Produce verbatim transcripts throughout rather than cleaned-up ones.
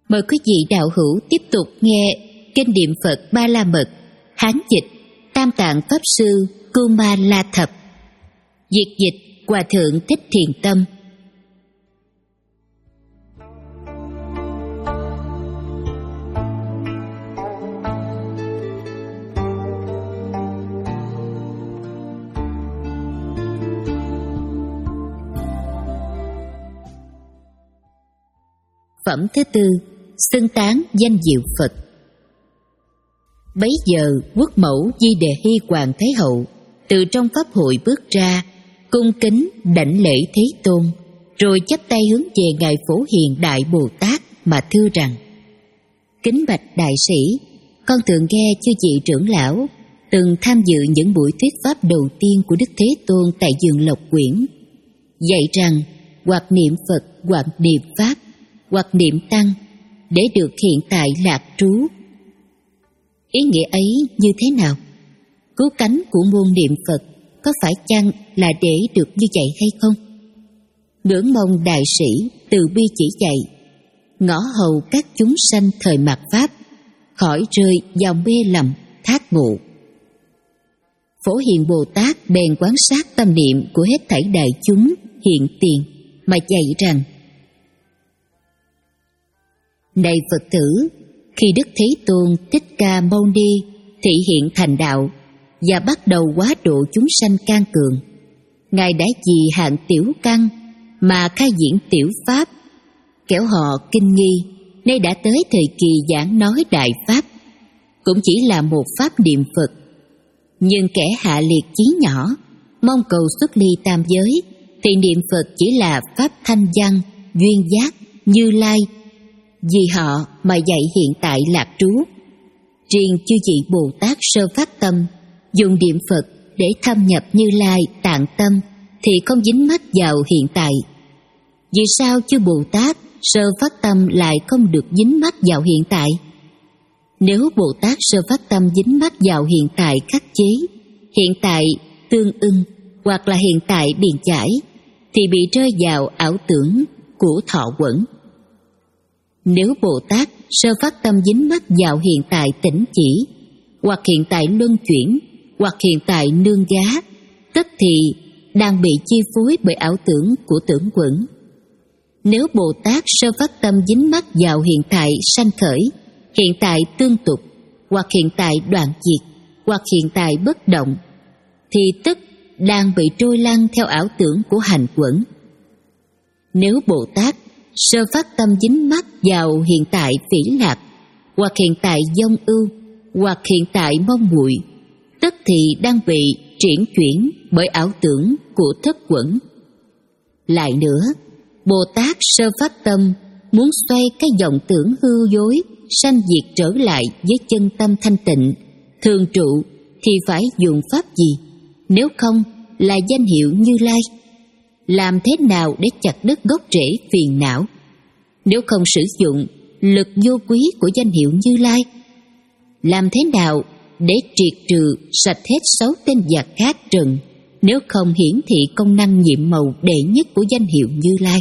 Mời quý vị đạo hữu tiếp tục nghe kinh niệm Phật Ba La Mật, Hán dịch Tam Tạng Pháp Sư Kuma La Thập, dịch dịch Hòa Thượng Thích Thiền Tâm. Phẩm thứ tư, xưng tán danh diệu Phật. Bấy giờ quốc mẫu Di Đề Hy Hoàng Thái Hậu từ trong pháp hội bước ra, cung kính đảnh lễ Thế Tôn, rồi chắp tay hướng về ngài Phổ Hiền Đại Bồ Tát mà thưa rằng: Kính bạch đại sĩ, con thường nghe chư vị trưởng lão từng tham dự những buổi thuyết pháp đầu tiên của Đức Thế Tôn tại vườn Lộc Quyển, dạy rằng hoặc niệm Phật, hoặc niệm Pháp, hoặc niệm Tăng để được hiện tại lạc trú. Ý nghĩa ấy như thế nào? Cứu cánh của môn niệm Phật có phải chăng là để được như vậy hay không? Ngưỡng mong đại sĩ từ bi chỉ dạy, ngõ hầu các chúng sanh thời mạt Pháp khỏi rơi vào mê lầm thác ngộ. Phổ Hiền Bồ Tát bèn quan sát tâm niệm của hết thảy đại chúng hiện tiền mà dạy rằng: Này Phật tử, khi Đức Thế Tôn Thích Ca Mâu Ni thị hiện thành đạo và bắt đầu hóa độ chúng sanh can cường, Ngài đã vì hạng tiểu căn mà khai diễn tiểu pháp, kẻo họ kinh nghi nay đã tới thời kỳ giảng nói đại pháp, cũng chỉ là một pháp niệm Phật. Nhưng kẻ hạ liệt chí nhỏ, mong cầu xuất ly tam giới, thì niệm Phật chỉ là pháp thanh văn, duyên giác, Như Lai, vì họ mà dạy hiện tại lạc trú. Riêng chư vị Bồ Tát sơ phát tâm dùng niệm Phật để thâm nhập Như Lai tạng tâm thì không dính mắc vào hiện tại. Vì sao chư Bồ Tát sơ phát tâm lại không được dính mắc vào hiện tại? Nếu Bồ Tát sơ phát tâm dính mắc vào hiện tại khắc chế, hiện tại tương ưng hoặc là hiện tại biện giải, thì bị rơi vào ảo tưởng của thọ quẩn. Nếu Bồ Tát sơ phát tâm dính mắc vào hiện tại tỉnh chỉ, hoặc hiện tại luân chuyển, hoặc hiện tại nương giá, tức thì đang bị chi phối bởi ảo tưởng của tưởng quẩn. Nếu Bồ Tát sơ phát tâm dính mắc vào hiện tại sanh khởi, hiện tại tương tục, hoặc hiện tại đoạn diệt, hoặc hiện tại bất động, thì tức đang bị trôi lăn theo ảo tưởng của hành quẩn. Nếu Bồ Tát sơ phát tâm dính mắc vào hiện tại phỉ lạc, hoặc hiện tại vong ưu, hoặc hiện tại mong muội, tức thì đang bị triển chuyển bởi ảo tưởng của thất quẩn. Lại nữa, Bồ Tát sơ phát tâm muốn xoay cái vọng tưởng hư dối sanh diệt trở lại với chân tâm thanh tịnh thường trụ, thì phải dùng pháp gì? Nếu không là danh hiệu Như Lai. Làm thế nào để chặt đứt gốc rễ phiền não? Nếu không sử dụng lực vô quý của danh hiệu Như Lai? Làm thế nào để triệt trừ sạch hết sáu tên giặc khác trần, nếu không hiển thị công năng nhiệm màu đệ nhất của danh hiệu Như Lai?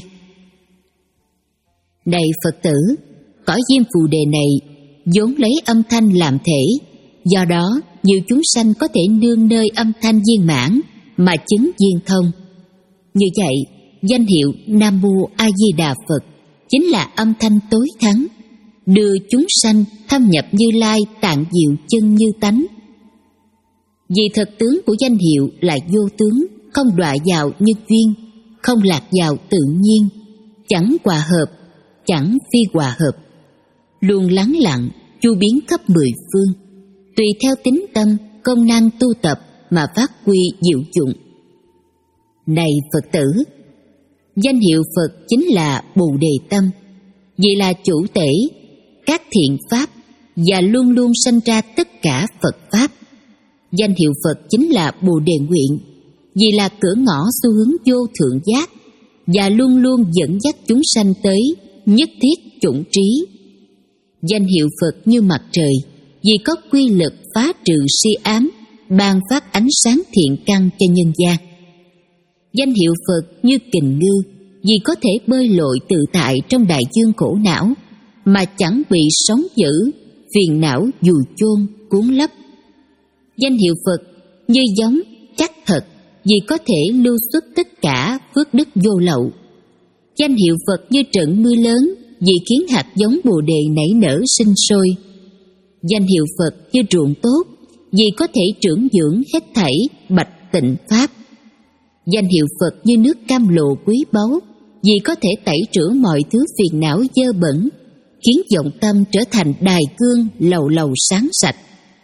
Này Phật tử, cõi Diêm Phù Đề này vốn lấy âm thanh làm thể, do đó nhiều chúng sanh có thể nương nơi âm thanh viên mãn mà chứng viên thông. Như vậy, danh hiệu Nam Mô A Di Đà Phật chính là âm thanh tối thắng, đưa chúng sanh thâm nhập Như Lai tạng diệu chân như tánh. Vì thật tướng của danh hiệu là vô tướng, không đọa vào nhân duyên, không lạc vào tự nhiên, chẳng hòa hợp, chẳng phi hòa hợp, luôn lắng lặng, chu biến khắp mười phương, tùy theo tính tâm, công năng tu tập mà phát huy diệu dụng. Này Phật tử, danh hiệu Phật chính là Bồ Đề Tâm, vì là chủ tể các thiện pháp và luôn luôn sanh ra tất cả Phật pháp. Danh hiệu Phật chính là Bồ Đề Nguyện, vì là cửa ngõ xu hướng vô thượng giác và luôn luôn dẫn dắt chúng sanh tới nhất thiết chủng trí. Danh hiệu Phật như mặt trời, vì có quy lực phá trừ si ám, ban phát ánh sáng thiện căn cho nhân gian. Danh hiệu Phật như kình ngư, vì có thể bơi lội tự tại trong đại dương khổ não, mà chẳng bị sóng dữ, phiền não dù chôn cuốn lấp. Danh hiệu Phật như giống chắc thật, vì có thể lưu xuất tất cả phước đức vô lậu. Danh hiệu Phật như trận mưa lớn, vì khiến hạt giống Bồ đề nảy nở sinh sôi. Danh hiệu Phật như ruộng tốt, vì có thể trưởng dưỡng hết thảy bạch tịnh pháp. Danh hiệu Phật như nước cam lộ quý báu, vì có thể tẩy rửa mọi thứ phiền não dơ bẩn, khiến vọng tâm trở thành đài cương lầu lầu sáng sạch.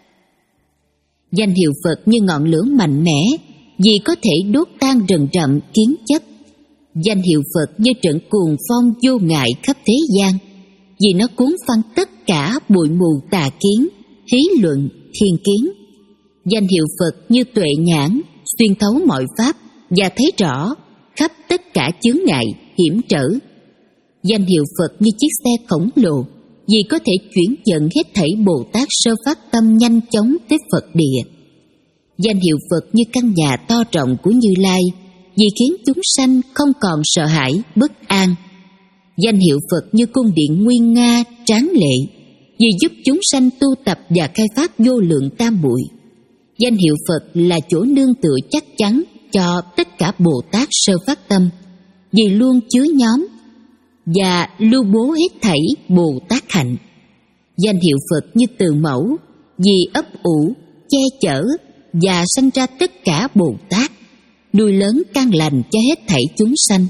Danh hiệu Phật như ngọn lửa mạnh mẽ, vì có thể đốt tan rừng rậm kiến chấp. Danh hiệu Phật như trận cuồng phong vô ngại khắp thế gian, vì nó cuốn phăng tất cả bụi mù tà kiến, hí luận, thiên kiến. Danh hiệu Phật như tuệ nhãn, xuyên thấu mọi pháp và thấy rõ khắp tất cả chướng ngại, hiểm trở. Danh hiệu Phật như chiếc xe khổng lồ, vì có thể chuyển dẫn hết thảy Bồ Tát sơ phát tâm nhanh chóng tới Phật địa. Danh hiệu Phật như căn nhà to rộng của Như Lai, vì khiến chúng sanh không còn sợ hãi, bất an. Danh hiệu Phật như cung điện nguy nga, tráng lệ, vì giúp chúng sanh tu tập và khai phát vô lượng tam muội. Danh hiệu Phật là chỗ nương tựa chắc chắn cho tất cả Bồ Tát sơ phát tâm, vì luôn chứa nhóm và lưu bố hết thảy Bồ Tát hạnh. Danh hiệu Phật như từ mẫu, vì ấp ủ, che chở và sanh ra tất cả Bồ Tát, nuôi lớn căn lành cho hết thảy chúng sanh.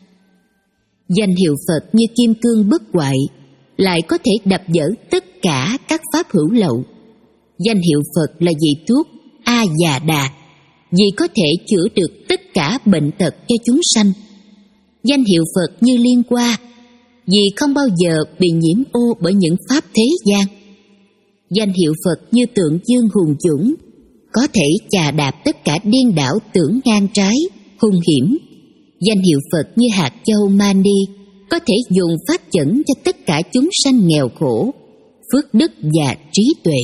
Danh hiệu Phật như kim cương bất hoại, lại có thể đập vỡ tất cả các pháp hữu lậu. Danh hiệu Phật là vị thuốc A Già Đà, vì có thể chữa được tất cả bệnh tật cho chúng sanh. Danh hiệu Phật như liên hoa, vì không bao giờ bị nhiễm ô bởi những pháp thế gian. Danh hiệu Phật như tượng dương hùng dũng, có thể chà đạp tất cả điên đảo tưởng ngang trái, hung hiểm. Danh hiệu Phật như hạt châu mani, có thể dùng pháp dẫn cho tất cả chúng sanh nghèo khổ, phước đức và trí tuệ.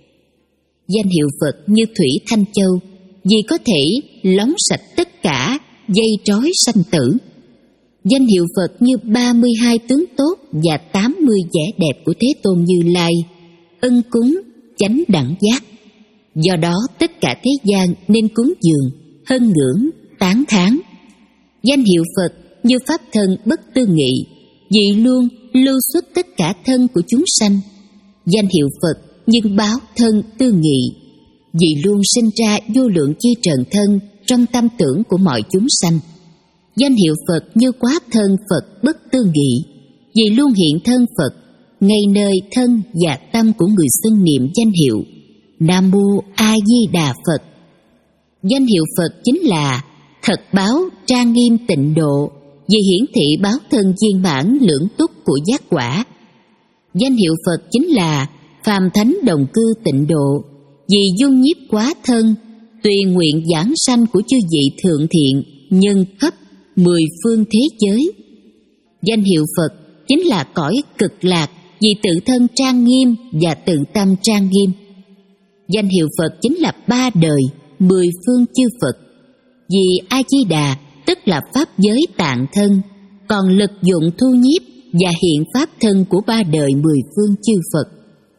Danh hiệu Phật như thủy thanh châu, vì có thể lóng sạch tất cả dây trói sanh tử. Danh hiệu Phật như ba mươi hai tướng tốt và tám mươi vẻ đẹp của Thế Tôn Như Lai, ân cúng, chánh đẳng giác. Do đó tất cả thế gian nên cúng dường, hân ngưỡng, tán thán. Danh hiệu Phật như pháp thân bất tư nghị, vì luôn lưu xuất tất cả thân của chúng sanh. Danh hiệu Phật như báo thân tư nghị, vì luôn sinh ra vô lượng chi trần thân trong tâm tưởng của mọi chúng sanh. Danh hiệu Phật như quá thân Phật bất tư nghị, vì luôn hiện thân Phật ngay nơi thân và tâm của người xưng niệm danh hiệu Nam Mô A Di Đà Phật. Danh hiệu Phật chính là thật báo trang nghiêm tịnh độ, vì hiển thị báo thân viên mãn lưỡng túc của giác quả. Danh hiệu Phật chính là phàm thánh đồng cư tịnh độ, vì dung nhiếp quá thân, tùy nguyện giảng sanh của chư vị thượng thiện nhân khắp mười phương thế giới. Danh hiệu Phật chính là cõi cực lạc, vì tự thân trang nghiêm và tự tâm trang nghiêm. Danh hiệu Phật chính là ba đời mười phương chư Phật, vì A Di Đà tức là pháp giới tạng thân, còn lực dụng thu nhiếp và hiện pháp thân của ba đời mười phương chư Phật.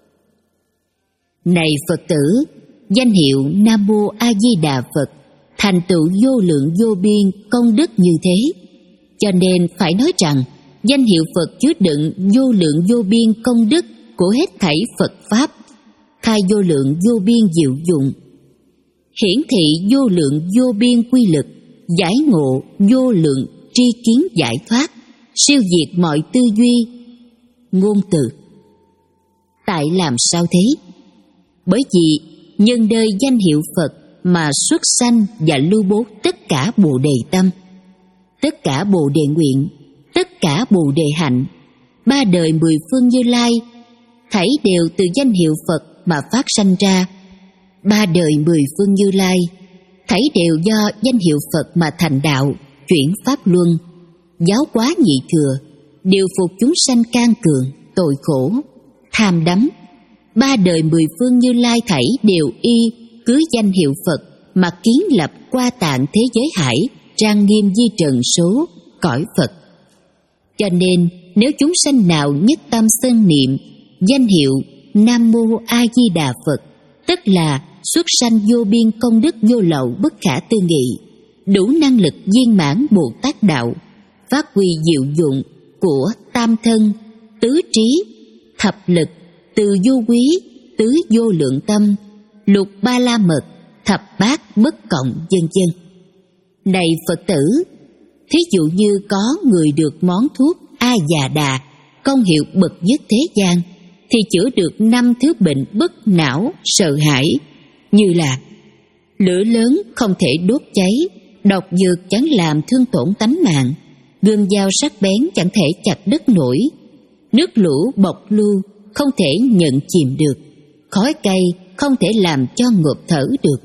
Này Phật tử, danh hiệu Nam Mô A Di Đà Phật thành tựu vô lượng vô biên công đức như thế, cho nên phải nói rằng danh hiệu Phật chứa đựng vô lượng vô biên công đức của hết thảy Phật pháp, khai vô lượng vô biên diệu dụng, hiển thị vô lượng vô biên quy lực, giải ngộ vô lượng tri kiến giải thoát, siêu diệt mọi tư duy, ngôn từ. Tại làm sao thế? Bởi vì nhân đời danh hiệu Phật mà xuất sanh và lưu bố tất cả bồ đề tâm, tất cả bồ đề nguyện, tất cả bồ đề hạnh, ba đời mười phương Như Lai, thảy đều từ danh hiệu Phật mà phát sanh ra. Ba đời mười phương Như Lai, thảy đều do danh hiệu Phật mà thành đạo, chuyển pháp luân, giáo hóa nhị thừa, điều phục chúng sanh can cường, tội khổ, tham đắm. Ba đời mười phương Như Lai thảy đều y cứ danh hiệu Phật mà kiến lập qua tạng thế giới hải, trang nghiêm di trần số cõi Phật. Cho nên nếu chúng sanh nào nhất tâm xưng niệm danh hiệu Nam Mô A Di Đà Phật, tức là xuất sanh vô biên công đức vô lậu bất khả tư nghị, đủ năng lực viên mãn Bồ Tát đạo, phát huy diệu dụng của tam thân, tứ trí, thập lực, từ vô quý, tứ vô lượng tâm, lục ba la mật, thập bát bất cộng, vân vân. Này Phật tử, thí dụ như có người được món thuốc A Già Đà, công hiệu bậc nhất thế gian, thì chữa được năm thứ bệnh bất não sợ hãi, như là lửa lớn không thể đốt cháy, độc dược chẳng làm thương tổn tánh mạng, gươm dao sắc bén chẳng thể chặt đứt nổi, nước lũ bộc lưu không thể nhận chìm được, khói cây không thể làm cho ngộp thở được.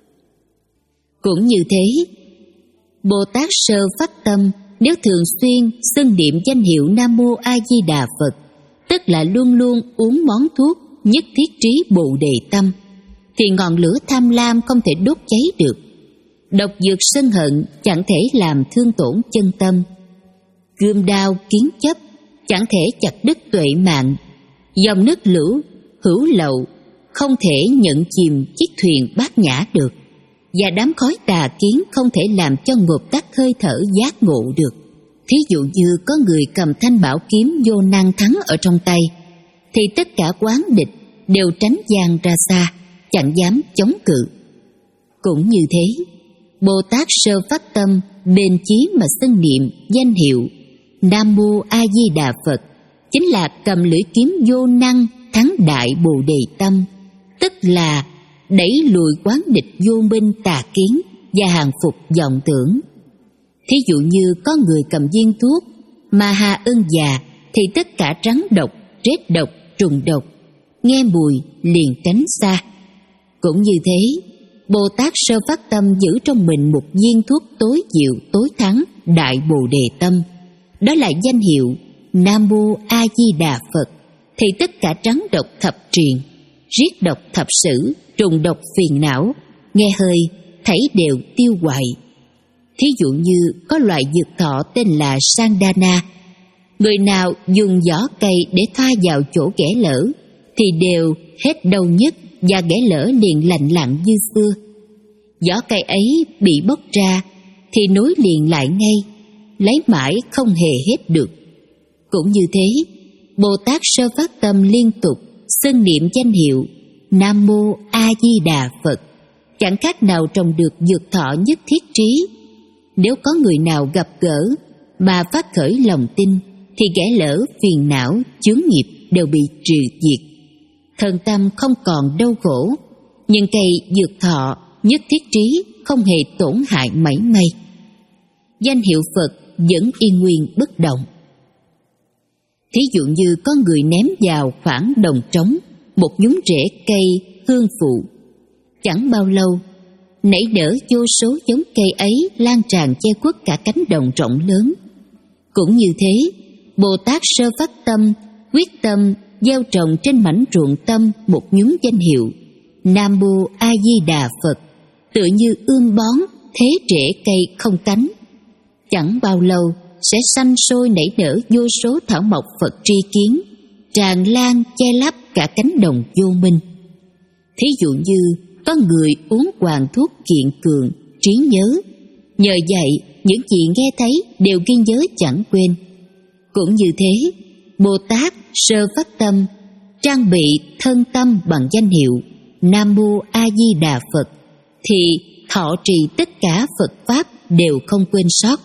Cũng như thế, Bồ Tát sơ phát tâm nếu thường xuyên xưng niệm danh hiệu Nam Mô A Di Đà Phật, tức là luôn luôn uống món thuốc nhất thiết trí Bồ Đề tâm, thì ngọn lửa tham lam không thể đốt cháy được, độc dược sân hận chẳng thể làm thương tổn chân tâm, gươm đao kiến chấp chẳng thể chặt đứt tuệ mạng, dòng nước lũ hữu lậu không thể nhận chìm chiếc thuyền bát nhã được, và đám khói tà kiến không thể làm cho ngột tắt hơi thở giác ngộ được. Thí dụ như có người cầm thanh bảo kiếm vô năng thắng ở trong tay, thì tất cả quán địch đều tránh gian ra xa, chẳng dám chống cự. Cũng như thế, Bồ Tát sơ phát tâm bền chí mà xưng niệm danh hiệu Nam Mô A Di Đà Phật, chính là cầm lưỡi kiếm vô năng thắng đại Bồ Đề tâm, tức là đẩy lùi quán địch vô minh tà kiến và hàng phục vọng tưởng. Thí dụ như có người cầm viên thuốc mà hà ưng già, thì tất cả rắn độc, rết độc, trùng độc, nghe mùi liền tránh xa. Cũng như thế, Bồ Tát sơ phát tâm giữ trong mình một viên thuốc tối diệu tối thắng đại Bồ Đề tâm, đó là danh hiệu Nam Mô A Di Đà Phật, thì tất cả rắn độc thập triền, riết độc thập sử, trùng độc phiền não, nghe hơi thảy đều tiêu hoại. Thí dụ như có loại dược thọ tên là Sandana, người nào dùng vỏ cây để thoa vào chỗ ghẻ lở thì đều hết đau nhức và ghẻ lở liền lành lặn như xưa. Vỏ cây ấy bị bóc ra thì nối liền lại ngay, lấy mãi không hề hết được. Cũng như thế, Bồ Tát sơ phát tâm liên tục xưng niệm danh hiệu Nam Mô A Di Đà Phật, chẳng khác nào trồng được dược thọ nhất thiết trí. Nếu có người nào gặp gỡ mà phát khởi lòng tin, thì ghẻ lở, phiền não, chướng nghiệp đều bị trừ diệt, thân tâm không còn đau khổ, nhưng cây dược thọ nhất thiết trí không hề tổn hại mảy may. Danh hiệu Phật vẫn yên nguyên bất động. Thí dụ như có người ném vào khoảng đồng trống một nhúm rễ cây hương phụ, chẳng bao lâu nảy nở vô số giống cây ấy lan tràn che khuất cả cánh đồng rộng lớn. Cũng như thế, Bồ Tát sơ phát tâm quyết tâm gieo trồng trên mảnh ruộng tâm một nhúm danh hiệu Nam Mô A Di Đà Phật, tựa như ươm bón thế rễ cây không cánh, chẳng bao lâu sẽ sanh sôi nảy nở vô số thảo mộc Phật tri kiến, tràn lan che lấp cả cánh đồng vô minh. Thí dụ như có người uống hoàng thuốc kiện cường trí nhớ, nhờ vậy những gì nghe thấy đều ghi nhớ chẳng quên. Cũng như thế, Bồ Tát sơ phát tâm trang bị thân tâm bằng danh hiệu Nam Mô A Di Đà Phật, thì thọ trì tất cả Phật pháp đều không quên sót.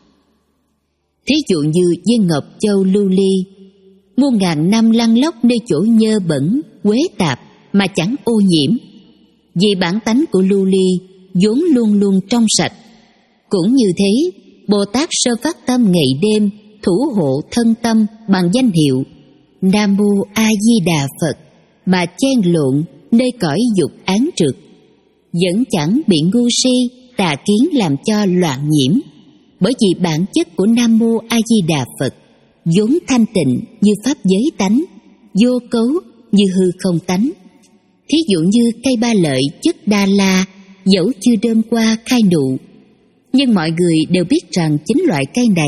Thí dụ như viên ngọc châu lưu ly, muôn ngàn năm lăn lóc nơi chỗ nhơ bẩn, uế tạp mà chẳng ô nhiễm, vì bản tánh của lưu ly vốn luôn luôn trong sạch. Cũng như thế, Bồ Tát sơ phát tâm ngày đêm thủ hộ thân tâm bằng danh hiệu Nam Mô A Di Đà Phật, mà chen lộn nơi cõi dục án trượt, vẫn chẳng bị ngu si tà kiến làm cho loạn nhiễm, bởi vì bản chất của Nam Mô A Di Đà Phật vốn thanh tịnh như pháp giới tánh, vô cấu như hư không tánh. Thí dụ như cây ba lợi chất đa la, dẫu chưa đơm qua khai nụ, nhưng mọi người đều biết rằng chính loại cây này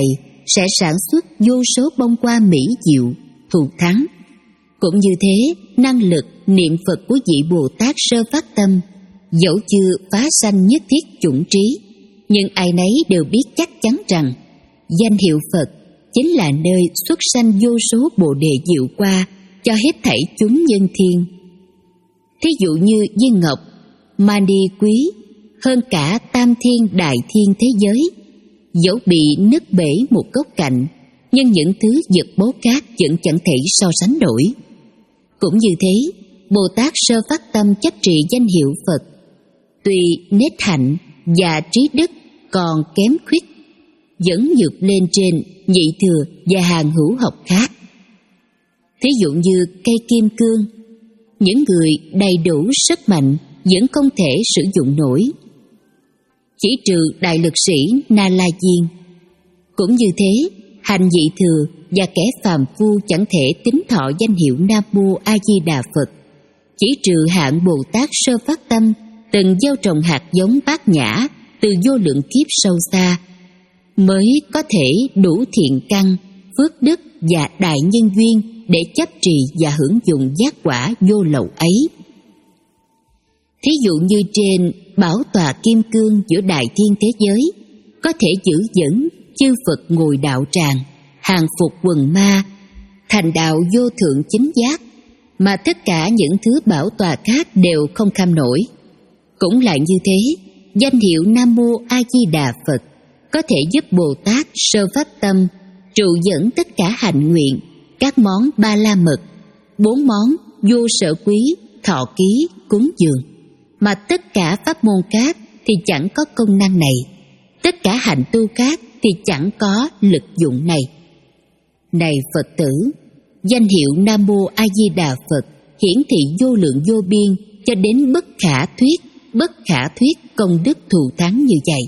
sẽ sản xuất vô số bông hoa mỹ diệu, thù thắng. Cũng như thế, năng lực niệm Phật của vị Bồ Tát Sơ Phát Tâm, dẫu chưa phá sanh nhất thiết chủng trí, nhưng ai nấy đều biết chắc chắn rằng danh hiệu Phật chính là nơi xuất sanh vô số bồ đề diệu qua cho hết thảy chúng nhân thiên. Thí dụ như viên ngọc, mani quý, hơn cả tam thiên đại thiên thế giới, dẫu bị nứt bể một góc cạnh, nhưng những thứ vật báu khác vẫn chẳng thể so sánh nổi. Cũng như thế, Bồ Tát Sơ Phát Tâm chấp trì danh hiệu Phật, tuy nết hạnh và trí đức còn kém khuyết, vẫn vượt lên trên nhị thừa và hàng hữu học khác. Thí dụ như cây kim cương, những người đầy đủ sức mạnh vẫn không thể sử dụng nổi, chỉ trừ đại lực sĩ Na La Diên. Cũng như thế, hành vị thừa và kẻ phàm phu chẳng thể tính thọ danh hiệu Nam Mô A Di Đà Phật, chỉ trừ hạng Bồ Tát Sơ Phát Tâm từng gieo trồng hạt giống bát nhã từ vô lượng kiếp sâu xa, mới có thể đủ thiện căn, phước đức và đại nhân duyên để chấp trì và hưởng dụng giác quả vô lậu ấy. Thí dụ như trên bảo tọa kim cương giữa đại thiên thế giới, có thể giữ vững chư Phật ngồi đạo tràng, hàng phục quần ma, thành đạo vô thượng chính giác, mà tất cả những thứ bảo tọa khác đều không kham nổi. Cũng lại như thế, danh hiệu Nam Mô A Di Đà Phật có thể giúp Bồ Tát Sơ Phát Tâm trụ dẫn tất cả hạnh nguyện, các món ba la mật, bốn món vô sở quý, thọ ký, cúng dường, mà tất cả pháp môn khác thì chẳng có công năng này, tất cả hạnh tu khác thì chẳng có lực dụng này. Này Phật tử, danh hiệu Nam Mô A Di Đà Phật hiển thị vô lượng vô biên cho đến bất khả thuyết, bất khả thuyết công đức thù thắng như vậy.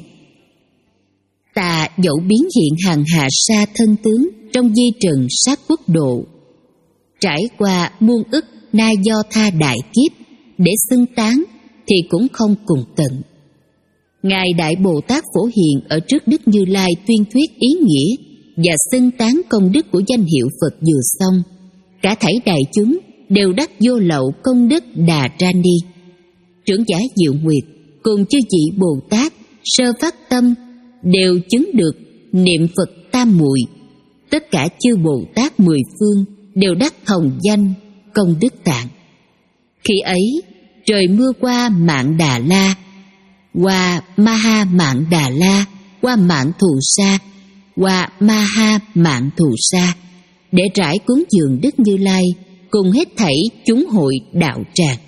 Ta dẫu biến hiện hàng hà sa thân tướng trong di trần sát quốc độ, trải qua muôn ức na do tha đại kiếp để xưng tán thì cũng không cùng tận. Ngài Đại Bồ Tát Phổ Hiền ở trước Đức Như Lai tuyên thuyết ý nghĩa và xưng tán công đức của danh hiệu Phật vừa xong, cả thảy đại chúng đều đắc vô lậu công đức Đà Ra Ni. Trưởng giả Diệu Nguyệt cùng chư vị Bồ Tát Sơ Phát Tâm đều chứng được niệm Phật tam muội, tất cả chư Bồ Tát mười phương đều đắc hồng danh công đức tạng. Khi ấy trời mưa qua Mạn Đà La, qua Maha Mạn Đà La, qua Mạn Thù Sa, qua Maha Mạn Thù Sa, để trải cúng dường Đức Như Lai cùng hết thảy chúng hội đạo tràng.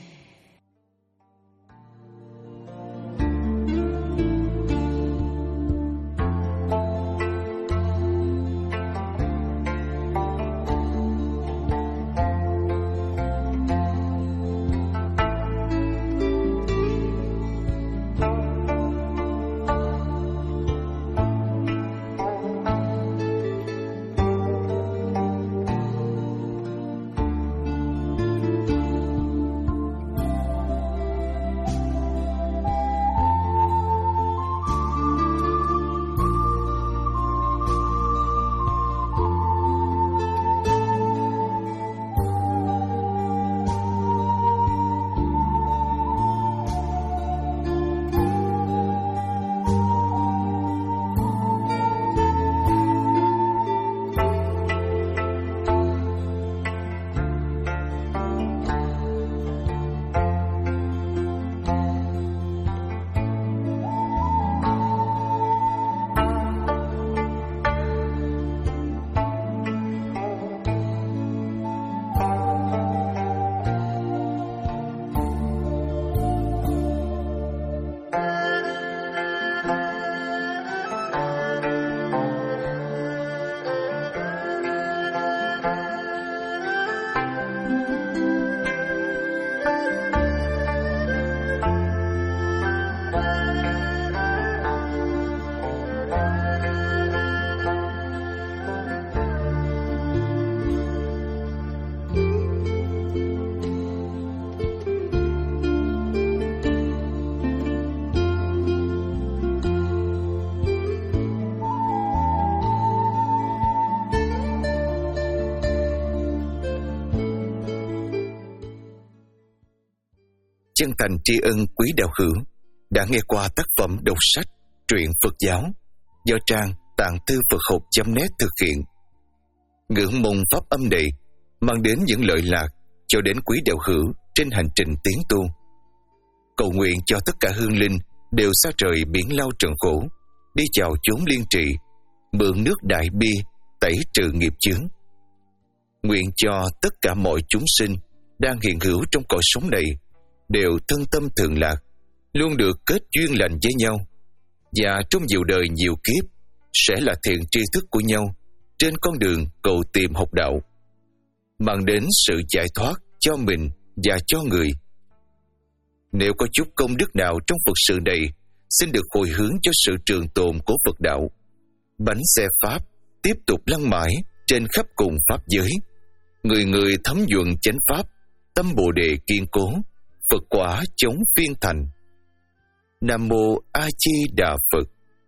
chân thành tri ân quý đạo hữu đã nghe qua tác phẩm đọc sách truyện Phật giáo do trang tạng thư Phật học chấm net thực hiện. Ngưỡng mong pháp âm này mang đến những lợi lạc cho đến quý đạo hữu trên hành trình tiến tu. Cầu nguyện cho tất cả hương linh đều xa trời biển lao trần khổ, đi chào chốn liên trị, mượn nước đại bi tẩy trừ nghiệp chướng. Nguyện cho tất cả mọi chúng sinh đang hiện hữu trong cõi sống này đều thân tâm thường lạc, luôn được kết duyên lành với nhau, và trong nhiều đời nhiều kiếp sẽ là thiện tri thức của nhau trên con đường cầu tìm học đạo, mang đến sự giải thoát cho mình và cho người. Nếu có chút công đức nào trong Phật sự này, xin được hồi hướng cho sự trường tồn của Phật đạo. Bánh xe Pháp tiếp tục lăn mãi trên khắp cùng Pháp giới. Người người thấm nhuận chánh Pháp, tâm Bồ Đề kiên cố, Phật quả chống phiên thành. Nam Mô A Di Đà Phật.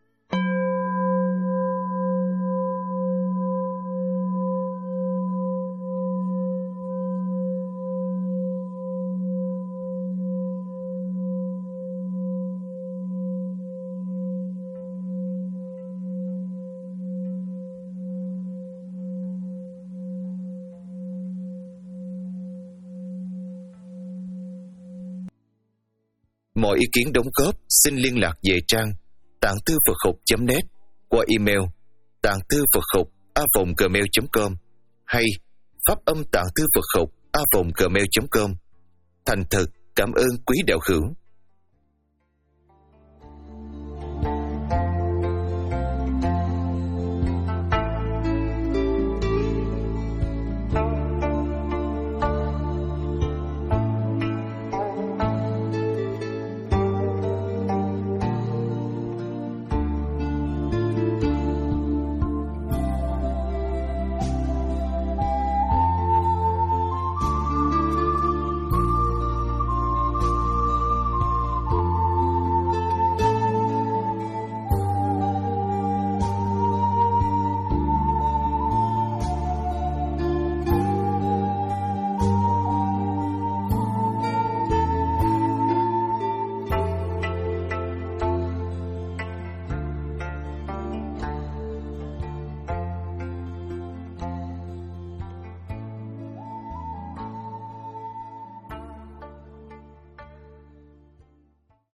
Mọi ý kiến đóng góp xin liên lạc về trang tạng thư Phật học chấm net qua email tạng thư Phật học a vòng gmail chấm com hay pháp âm tạng thư Phật học a vòng gmail chấm com. Thành thật cảm ơn quý đạo hữu.